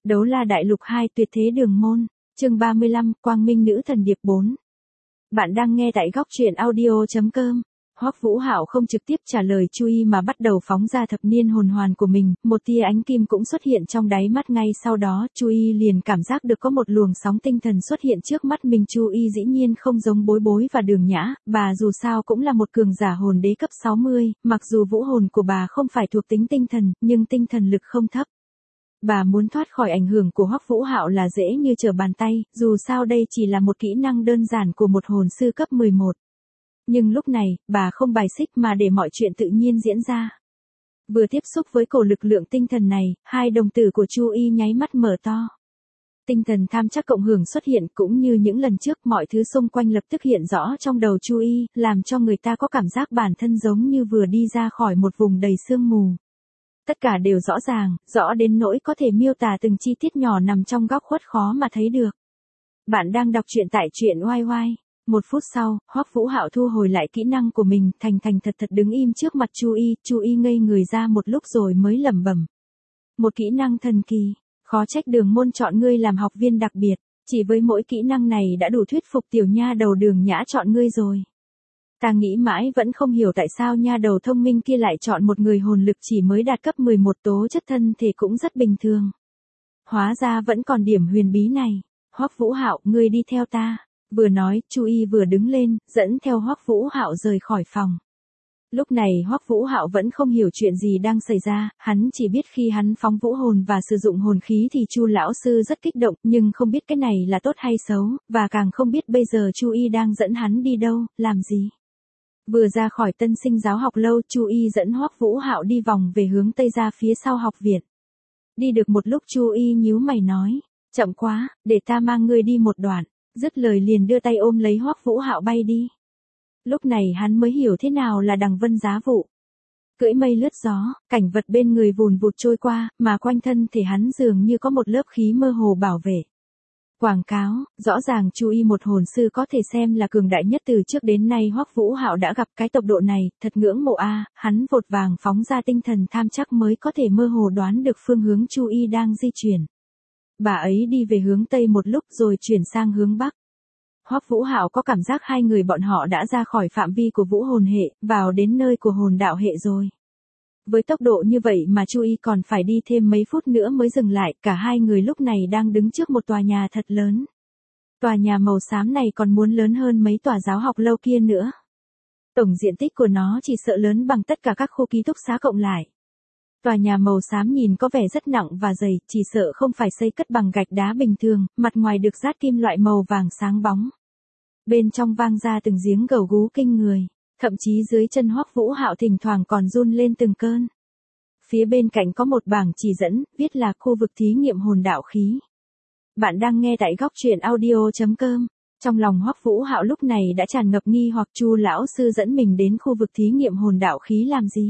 Đấu la đại lục 2 tuyệt thế đường môn, chương 35, Quang Minh nữ thần điệp 4. Bạn đang nghe tại góc truyện audio.com. Hoắc Vũ Hạo không trực tiếp trả lời Chu Y mà bắt đầu phóng ra thập niên hồn hoàn của mình, một tia ánh kim cũng xuất hiện trong đáy mắt ngay sau đó, Chu Y liền cảm giác được có một luồng sóng tinh thần xuất hiện trước mắt mình. Chu Y dĩ nhiên không giống Bối Bối và Đường Nhã, bà dù sao cũng là một cường giả hồn đế cấp 60, mặc dù vũ hồn của bà không phải thuộc tính tinh thần, nhưng tinh thần lực không thấp. Bà muốn thoát khỏi ảnh hưởng của Hoắc Vũ Hạo là dễ như trở bàn tay, dù sao đây chỉ là một kỹ năng đơn giản của một hồn sư cấp 11. Nhưng lúc này, bà không bài xích mà để mọi chuyện tự nhiên diễn ra. Vừa tiếp xúc với cổ lực lượng tinh thần này, hai đồng tử của Chu Y nháy mắt mở to. Tinh thần tham chắc cộng hưởng xuất hiện cũng như những lần trước, mọi thứ xung quanh lập tức hiện rõ trong đầu Chu Y, làm cho người ta có cảm giác bản thân giống như vừa đi ra khỏi một vùng đầy sương mù. Tất cả đều rõ ràng, rõ đến nỗi có thể miêu tả từng chi tiết nhỏ nằm trong góc khuất khó mà thấy được. Bạn đang đọc truyện tại truyện YY. Một phút sau, Hoắc Vũ Hạo thu hồi lại kỹ năng của mình, thành thật đứng im trước mặt Chu Y ngây người ra một lúc rồi mới lẩm bẩm. Một kỹ năng thần kỳ, khó trách Đường môn chọn ngươi làm học viên đặc biệt, chỉ với mỗi kỹ năng này đã đủ thuyết phục tiểu nha đầu Đường Nhã chọn ngươi rồi. Ta nghĩ mãi vẫn không hiểu tại sao nha đầu thông minh kia lại chọn một người hồn lực chỉ mới đạt cấp 11, tố chất thân thể cũng rất bình thường. Hóa ra vẫn còn điểm huyền bí này. Hoắc Vũ Hạo, ngươi đi theo ta. Vừa nói, Chu Y vừa đứng lên, dẫn theo Hoắc Vũ Hạo rời khỏi phòng. Lúc này Hoắc Vũ Hạo vẫn không hiểu chuyện gì đang xảy ra, hắn chỉ biết khi hắn phóng vũ hồn và sử dụng hồn khí thì Chu lão sư rất kích động, nhưng không biết cái này là tốt hay xấu, và càng không biết bây giờ Chu Y đang dẫn hắn đi đâu, làm gì. Vừa ra khỏi Tân Sinh giáo học lâu, Chu Y dẫn Hoắc Vũ Hạo đi vòng về hướng tây ra phía sau học viện. Đi được một lúc Chu Y nhíu mày nói, chậm quá, để ta mang ngươi đi một đoạn. Dứt lời liền đưa tay ôm lấy Hoắc Vũ Hạo bay đi. Lúc này hắn mới hiểu thế nào là đằng vân giá vụ. Cưỡi mây lướt gió, cảnh vật bên người vùn vụt trôi qua, mà quanh thân thể hắn dường như có một lớp khí mơ hồ bảo vệ. Quảng cáo, rõ ràng Chu Y một hồn sư có thể xem là cường đại nhất từ trước đến nay Hoắc Vũ Hạo đã gặp, cái tốc độ này, thật ngưỡng mộ a. Hắn vội vàng phóng ra tinh thần tham chắc mới có thể mơ hồ đoán được phương hướng Chu Y đang di chuyển. Bà ấy đi về hướng tây một lúc rồi chuyển sang hướng bắc. Hoắc Vũ Hạo có cảm giác hai người bọn họ đã ra khỏi phạm vi của vũ hồn hệ, vào đến nơi của hồn đạo hệ rồi. Với tốc độ như vậy mà Chu Y còn phải đi thêm mấy phút nữa mới dừng lại, cả hai người lúc này đang đứng trước một tòa nhà thật lớn. Tòa nhà màu xám này còn muốn lớn hơn mấy tòa giáo học lâu kia nữa. Tổng diện tích của nó chỉ sợ lớn bằng tất cả các khu ký túc xá cộng lại. Tòa nhà màu xám nhìn có vẻ rất nặng và dày, chỉ sợ không phải xây cất bằng gạch đá bình thường, mặt ngoài được dát kim loại màu vàng sáng bóng. Bên trong vang ra từng giếng gầu gú kinh người, thậm chí dưới chân Hoắc Vũ Hạo thỉnh thoảng còn run lên từng cơn. Phía bên cạnh có một bảng chỉ dẫn, viết là khu vực thí nghiệm hồn đạo khí. Bạn đang nghe tại góc truyện audio.com. Trong lòng Hoắc Vũ Hạo lúc này đã tràn ngập nghi hoặc, Chu lão sư dẫn mình đến khu vực thí nghiệm hồn đạo khí làm gì?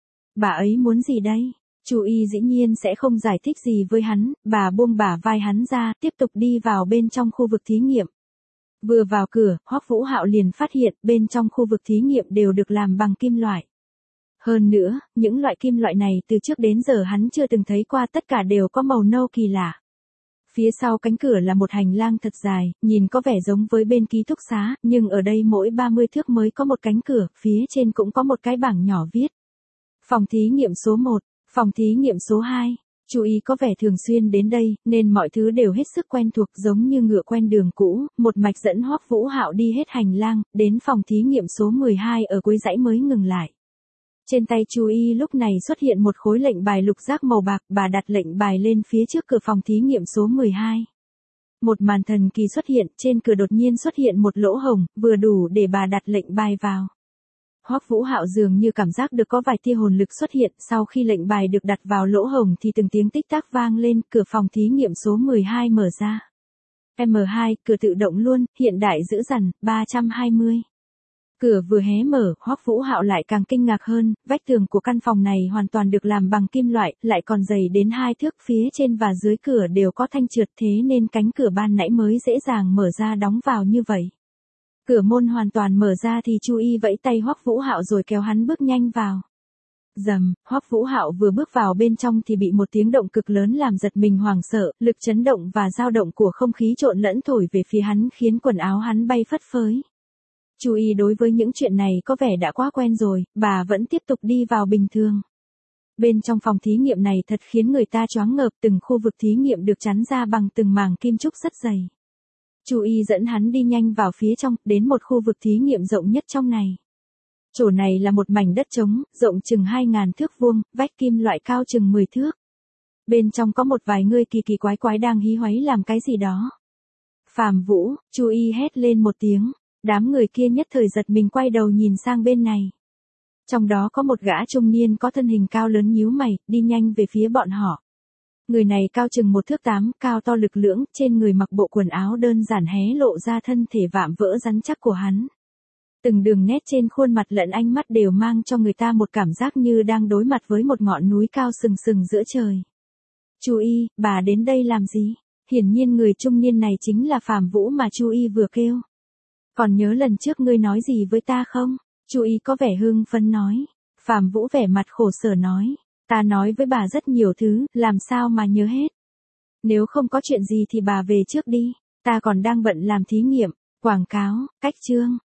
Bà ấy muốn gì đây? Chu Y dĩ nhiên sẽ không giải thích gì với hắn, bà buông bả vai hắn ra, tiếp tục đi vào bên trong khu vực thí nghiệm. Vừa vào cửa, Hoắc Vũ Hạo liền phát hiện bên trong khu vực thí nghiệm đều được làm bằng kim loại. Hơn nữa, những loại kim loại này từ trước đến giờ hắn chưa từng thấy qua, tất cả đều có màu nâu kỳ lạ. Phía sau cánh cửa là một hành lang thật dài, nhìn có vẻ giống với bên ký túc xá, nhưng ở đây mỗi 30 thước mới có một cánh cửa, phía trên cũng có một cái bảng nhỏ viết. Phòng thí nghiệm số 1, phòng thí nghiệm số 2. Chu Y có vẻ thường xuyên đến đây, nên mọi thứ đều hết sức quen thuộc, giống như ngựa quen đường cũ, một mạch dẫn Hoắc Vũ Hạo đi hết hành lang, đến phòng thí nghiệm số 12 ở cuối dãy mới ngừng lại. Trên tay Chu Y lúc này xuất hiện một khối lệnh bài lục giác màu bạc, bà đặt lệnh bài lên phía trước cửa phòng thí nghiệm số 12. Một màn thần kỳ xuất hiện, trên cửa đột nhiên xuất hiện một lỗ hổng, vừa đủ để bà đặt lệnh bài vào. Hoắc Vũ Hạo dường như cảm giác được có vài tia hồn lực xuất hiện, sau khi lệnh bài được đặt vào lỗ hổng thì từng tiếng tích tắc vang lên, cửa phòng thí nghiệm số 12 mở ra. M2, cửa tự động luôn, hiện đại dữ dằn, 320. Cửa vừa hé mở, Hoắc Vũ Hạo lại càng kinh ngạc hơn, vách tường của căn phòng này hoàn toàn được làm bằng kim loại, lại còn dày đến 2 thước, phía trên và dưới cửa đều có thanh trượt, thế nên cánh cửa ban nãy mới dễ dàng mở ra đóng vào như vậy. Cửa môn hoàn toàn mở ra thì Chu Y vẫy tay Hoắc Vũ Hạo rồi kéo hắn bước nhanh vào. Rầm, Hoắc Vũ Hạo vừa bước vào bên trong thì bị một tiếng động cực lớn làm giật mình hoảng sợ, lực chấn động và dao động của không khí trộn lẫn thổi về phía hắn khiến quần áo hắn bay phất phới. Chu Y đối với những chuyện này có vẻ đã quá quen rồi, bà vẫn tiếp tục đi vào bình thường. Bên trong phòng thí nghiệm này thật khiến người ta choáng ngợp, từng khu vực thí nghiệm được chắn ra bằng từng màng kim trúc rất dày. Chu Y dẫn hắn đi nhanh vào phía trong, đến một khu vực thí nghiệm rộng nhất trong này. Chỗ này là một mảnh đất trống, rộng chừng 2.000 thước vuông, vách kim loại cao chừng 10 thước. Bên trong có một vài người kỳ kỳ quái quái đang hí hoáy làm cái gì đó. Phàm Vũ, Chu Y hét lên một tiếng, đám người kia nhất thời giật mình quay đầu nhìn sang bên này. Trong đó có một gã trung niên có thân hình cao lớn nhíu mày, đi nhanh về phía bọn họ. Người này cao chừng 1 thước 8, cao to lực lưỡng, trên người mặc bộ quần áo đơn giản hé lộ ra thân thể vạm vỡ rắn chắc của hắn. Từng đường nét trên khuôn mặt lẫn ánh mắt đều mang cho người ta một cảm giác như đang đối mặt với một ngọn núi cao sừng sừng giữa trời. Chu Y, bà đến đây làm gì? Hiển nhiên người trung niên này chính là Phàm Vũ mà Chu Y vừa kêu. Còn nhớ lần trước ngươi nói gì với ta không? Chu Y có vẻ hưng phấn nói. Phàm Vũ vẻ mặt khổ sở nói. Ta nói với bà rất nhiều thứ, làm sao mà nhớ hết. Nếu không có chuyện gì thì bà về trước đi, ta còn đang bận làm thí nghiệm, quảng cáo, cách chương.